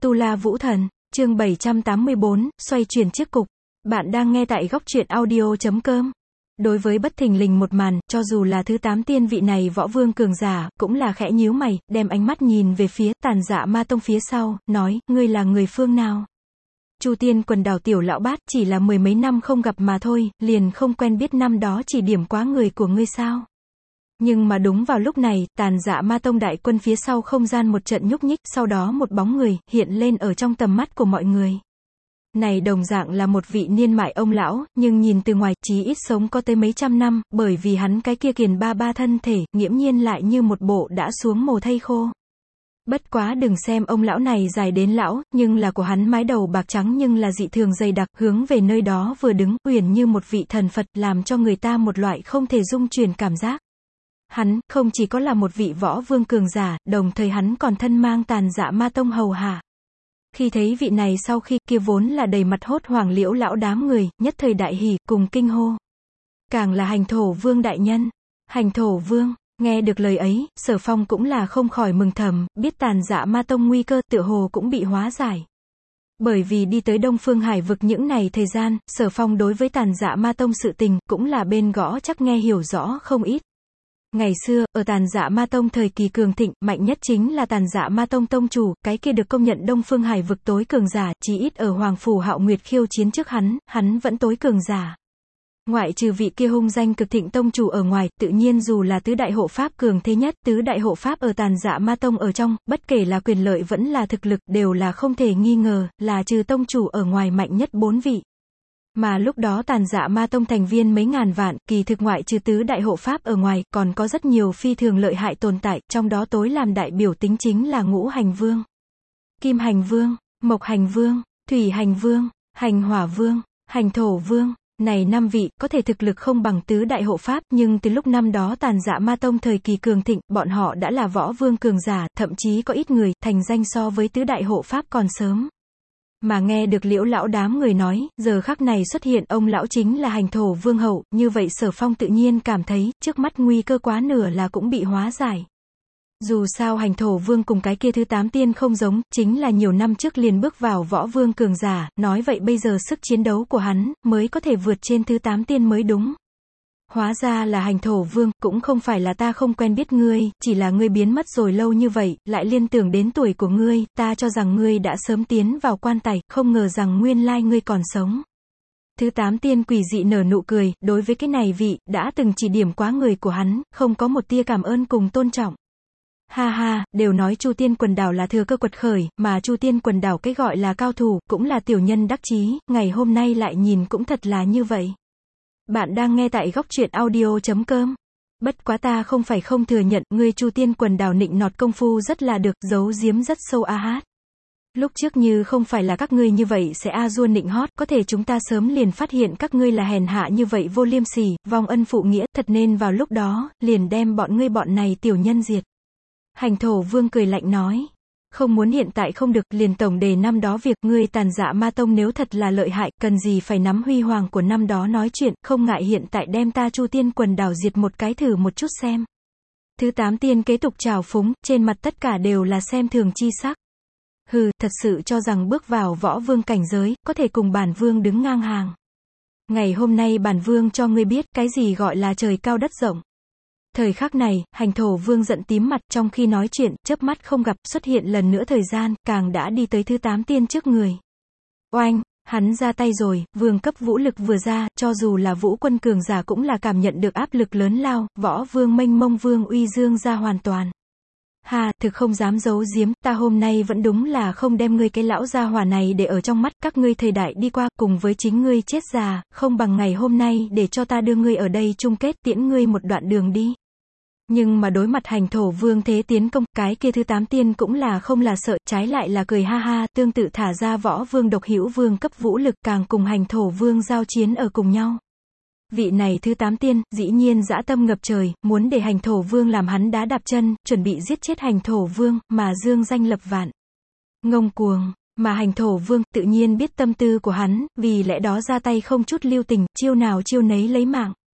Tu La Vũ Thần, chương 784, xoay chuyển chiếc cục. Bạn đang nghe tại góc truyện audio.com. Đối với bất thình lình một màn, cho dù là thứ 8 tiên vị này võ vương cường giả, cũng là khẽ nhíu mày, đem ánh mắt nhìn về phía Tàn Dạ Ma Tông phía sau, nói, ngươi là người phương nào? Chu Tiên Quần Đảo tiểu lão bát, chỉ là mười mấy năm không gặp mà thôi, liền không quen biết năm đó chỉ điểm quá người của ngươi sao? Nhưng mà đúng vào lúc này, Tàn Dạ Ma Tông đại quân phía sau không gian một trận nhúc nhích, sau đó một bóng người hiện lên ở trong tầm mắt của mọi người. Này đồng dạng là một vị niên mại ông lão, nhưng nhìn từ ngoài, chí ít sống có tới mấy trăm năm, bởi vì hắn cái kia kiền ba thân thể, nghiễm nhiên lại như một bộ đã xuống mồ thây khô. Bất quá đừng xem ông lão này dài đến lão, nhưng là của hắn mái đầu bạc trắng nhưng là dị thường dày đặc, hướng về nơi đó vừa đứng, uyển như một vị thần Phật, làm cho người ta một loại không thể dung chuyển cảm giác. Hắn, không chỉ có là một vị võ vương cường giả, đồng thời hắn còn thân mang Tàn Dạ Ma Tông hầu hạ. Khi thấy vị này sau khi kia vốn là đầy mặt hốt hoảng liễu lão đám người, nhất thời đại hỉ, cùng kinh hô. Càng là Hành Thổ Vương đại nhân. Hành Thổ Vương, nghe được lời ấy, Sở Phong cũng là không khỏi mừng thầm, biết Tàn Dạ Ma Tông nguy cơ tựa hồ cũng bị hóa giải. Bởi vì đi tới Đông Phương Hải vực những này thời gian, Sở Phong đối với Tàn Dạ Ma Tông sự tình, cũng là bên gõ chắc nghe hiểu rõ không ít. Ngày xưa, ở Tàn Dạ Ma Tông thời kỳ cường thịnh, mạnh nhất chính là Tàn Dạ Ma Tông tông chủ, cái kia được công nhận Đông Phương Hải vực tối cường giả, chí ít ở Hoàng Phủ Hạo Nguyệt khiêu chiến trước hắn vẫn tối cường giả. Ngoại trừ vị kia hung danh cực thịnh tông chủ ở ngoài, tự nhiên dù là tứ đại hộ pháp cường thế nhất, tứ đại hộ pháp ở Tàn Dạ Ma Tông ở trong, bất kể là quyền lợi vẫn là thực lực, đều là không thể nghi ngờ, là trừ tông chủ ở ngoài mạnh nhất 4 vị. Mà lúc đó Tàn Dạ Ma Tông thành viên mấy ngàn vạn, kỳ thực ngoại trừ tứ đại hộ pháp ở ngoài, còn có rất nhiều phi thường lợi hại tồn tại, trong đó tối làm đại biểu tính chính là Ngũ Hành Vương, Kim Hành Vương, Mộc Hành Vương, Thủy Hành Vương, Hành Hỏa Vương, Hành Thổ Vương. Này 5 vị, có thể thực lực không bằng tứ đại hộ pháp, nhưng từ lúc năm đó Tàn Dạ Ma Tông thời kỳ cường thịnh, bọn họ đã là võ vương cường giả, thậm chí có ít người, thành danh so với tứ đại hộ pháp còn sớm. Mà nghe được liễu lão đám người nói, giờ khắc này xuất hiện ông lão chính là Hành Thổ Vương hậu, như vậy Sở Phong tự nhiên cảm thấy, trước mắt nguy cơ quá nửa là cũng bị hóa giải. Dù sao Hành Thổ Vương cùng cái kia thứ 8 tiên không giống, chính là nhiều năm trước liền bước vào võ vương cường giả, nói vậy bây giờ sức chiến đấu của hắn, mới có thể vượt trên thứ 8 tiên mới đúng. Hóa ra là Hành Thổ Vương, cũng không phải là ta không quen biết ngươi, chỉ là ngươi biến mất rồi lâu như vậy, lại liên tưởng đến tuổi của ngươi, ta cho rằng ngươi đã sớm tiến vào quan tài, không ngờ rằng nguyên lai ngươi còn sống. Thứ 8 tiên quỷ dị nở nụ cười, đối với cái này vị, đã từng chỉ điểm quá người của hắn, không có một tia cảm ơn cùng tôn trọng. Ha ha, đều nói Chu Tiên Quần Đảo là thừa cơ quật khởi, mà Chu Tiên Quần Đảo cái gọi là cao thủ, cũng là tiểu nhân đắc chí, ngày hôm nay lại nhìn cũng thật là như vậy. Bạn đang nghe tại góc truyện audio.com. Bất quá ta không phải không thừa nhận, ngươi Chu Tiên Quần Đảo nịnh nọt công phu rất là được, giấu giếm rất sâu a hát. Lúc trước như không phải là các ngươi như vậy sẽ a dua nịnh hót, có thể chúng ta sớm liền phát hiện các ngươi là hèn hạ như vậy vô liêm sỉ, vong ân phụ nghĩa, thật nên vào lúc đó, liền đem bọn ngươi bọn này tiểu nhân diệt. Hành Thổ Vương cười lạnh nói. Không muốn hiện tại không được, liền tổng đề năm đó việc, ngươi Tàn Dạ Ma Tông nếu thật là lợi hại, cần gì phải nắm huy hoàng của năm đó nói chuyện, không ngại hiện tại đem ta Chu Tiên Quần Đảo diệt một cái thử một chút xem. Thứ 8 tiên kế tục trào phúng, trên mặt tất cả đều là xem thường chi sắc. Hừ, thật sự cho rằng bước vào võ vương cảnh giới, có thể cùng bản vương đứng ngang hàng. Ngày hôm nay bản vương cho ngươi biết, cái gì gọi là trời cao đất rộng. Thời khắc này, Hành Thổ Vương giận tím mặt, trong khi nói chuyện, chớp mắt không gặp, xuất hiện lần nữa thời gian, càng đã đi tới thứ 8 tiên trước người. Oanh, hắn ra tay rồi, vương cấp vũ lực vừa ra, cho dù là vũ quân cường giả cũng là cảm nhận được áp lực lớn lao, võ vương mênh mông vương uy dương ra hoàn toàn. Ha, thực không dám giấu giếm, ta hôm nay vẫn đúng là không đem ngươi cái lão gia hỏa này để ở trong mắt, các ngươi thời đại đi qua, cùng với chính ngươi chết già, không bằng ngày hôm nay để cho ta đưa ngươi ở đây chung kết, tiễn ngươi một đoạn đường đi. Nhưng mà đối mặt Hành Thổ Vương thế tiến công, cái kia thứ 8 tiên cũng là không là sợ, trái lại là cười ha ha, tương tự thả ra võ vương độc hữu vương cấp vũ lực, càng cùng Hành Thổ Vương giao chiến ở cùng nhau. Vị này thứ 8 tiên, dĩ nhiên dã tâm ngập trời, muốn để Hành Thổ Vương làm hắn đá đạp chân, chuẩn bị giết chết Hành Thổ Vương, mà dương danh lập vạn. Ngông cuồng, mà Hành Thổ Vương, tự nhiên biết tâm tư của hắn, vì lẽ đó ra tay không chút lưu tình, chiêu nào chiêu nấy lấy mạng.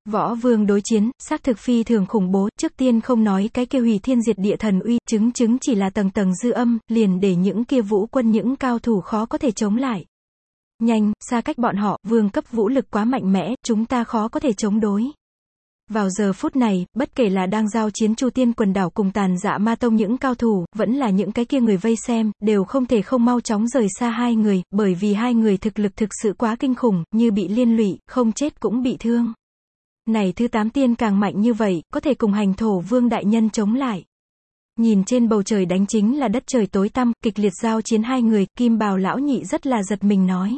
Võ Vương đối chiến, xác thực phi thường khủng bố, trước tiên không nói cái kia hủy thiên diệt địa thần uy, chứng chỉ là tầng tầng dư âm, liền để những kia vũ quân những cao thủ khó có thể chống lại. Nhanh, xa cách bọn họ, vương cấp vũ lực quá mạnh mẽ, chúng ta khó có thể chống đối. Vào giờ phút này, bất kể là đang giao chiến Chu Tiên quần đảo cùng Tàn Dạ Ma Tông những cao thủ, vẫn là những cái kia người vây xem, đều không thể không mau chóng rời xa hai người, bởi vì hai người thực lực thực sự quá kinh khủng, như bị liên lụy, không chết cũng bị thương. Này thứ 8 tiên càng mạnh như vậy, có thể cùng Hành Thổ Vương đại nhân chống lại. Nhìn trên bầu trời đánh chính là đất trời tối tăm, kịch liệt giao chiến hai người, Kim Bào lão nhị rất là giật mình nói.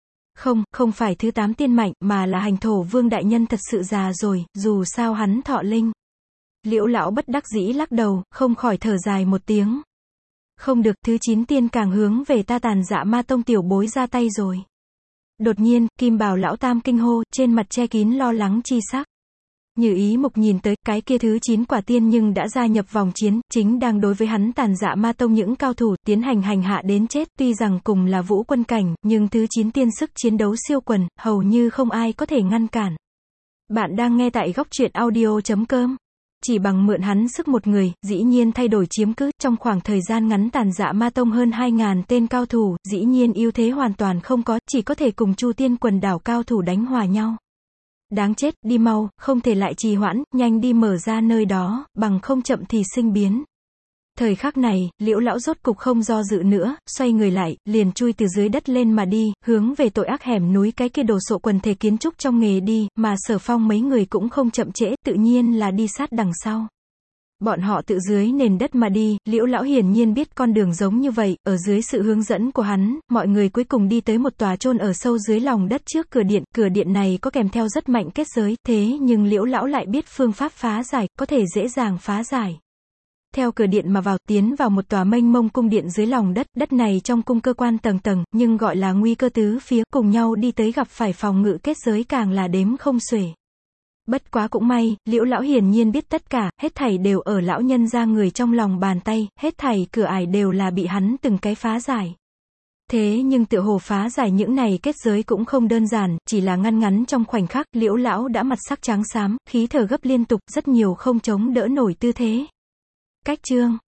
Không phải thứ 8 tiên mạnh, mà là Hành Thổ Vương đại nhân thật sự già rồi, dù sao hắn thọ linh. Liễu lão bất đắc dĩ lắc đầu, không khỏi thở dài một tiếng. Không được, thứ 9 tiên càng hướng về ta Tàn Dạ Ma Tông tiểu bối ra tay rồi. Đột nhiên, Kim Bào lão tam kinh hô, trên mặt che kín lo lắng chi sắc. Như ý mục nhìn tới, cái kia thứ 9 quả tiên nhưng đã gia nhập vòng chiến, chính đang đối với hắn Tàn Dạ Ma Tông những cao thủ, tiến hành hành hạ đến chết, tuy rằng cùng là vũ quân cảnh, nhưng thứ 9 tiên sức chiến đấu siêu quần, hầu như không ai có thể ngăn cản. Bạn đang nghe tại góc truyện audio.com. Chỉ bằng mượn hắn sức một người, dĩ nhiên thay đổi chiếm cứ, trong khoảng thời gian ngắn Tàn Dạ Ma Tông hơn 2.000 tên cao thủ, dĩ nhiên ưu thế hoàn toàn không có, chỉ có thể cùng Chu Tiên quần đảo cao thủ đánh hòa nhau. Đáng chết, đi mau, không thể lại trì hoãn, nhanh đi mở ra nơi đó, bằng không chậm thì sinh biến. Thời khắc này, Liễu lão rốt cục không do dự nữa, xoay người lại, liền chui từ dưới đất lên mà đi, hướng về tội ác hẻm núi cái kia đồ sộ quần thể kiến trúc trong nghề đi, mà Sở Phong mấy người cũng không chậm trễ, tự nhiên là đi sát đằng sau. Bọn họ tự dưới nền đất mà đi, Liễu lão hiển nhiên biết con đường giống như vậy, ở dưới sự hướng dẫn của hắn, mọi người cuối cùng đi tới một tòa chôn ở sâu dưới lòng đất trước cửa điện này có kèm theo rất mạnh kết giới, thế nhưng Liễu lão lại biết phương pháp phá giải, có thể dễ dàng phá giải. Theo cửa điện mà vào, tiến vào một tòa mênh mông cung điện dưới lòng đất, đất này trong cung cơ quan tầng tầng, nhưng gọi là nguy cơ tứ phía, cùng nhau đi tới gặp phải phòng ngự kết giới càng là đếm không xuể. Bất quá cũng may, Liễu lão hiển nhiên biết tất cả, hết thảy đều ở lão nhân gia người trong lòng bàn tay, hết thảy cửa ải đều là bị hắn từng cái phá giải. Thế nhưng tựa hồ phá giải những này kết giới cũng không đơn giản, chỉ là ngăn ngắn trong khoảnh khắc, Liễu lão đã mặt sắc trắng xám, khí thở gấp liên tục, rất nhiều không chống đỡ nổi tư thế. Cách chương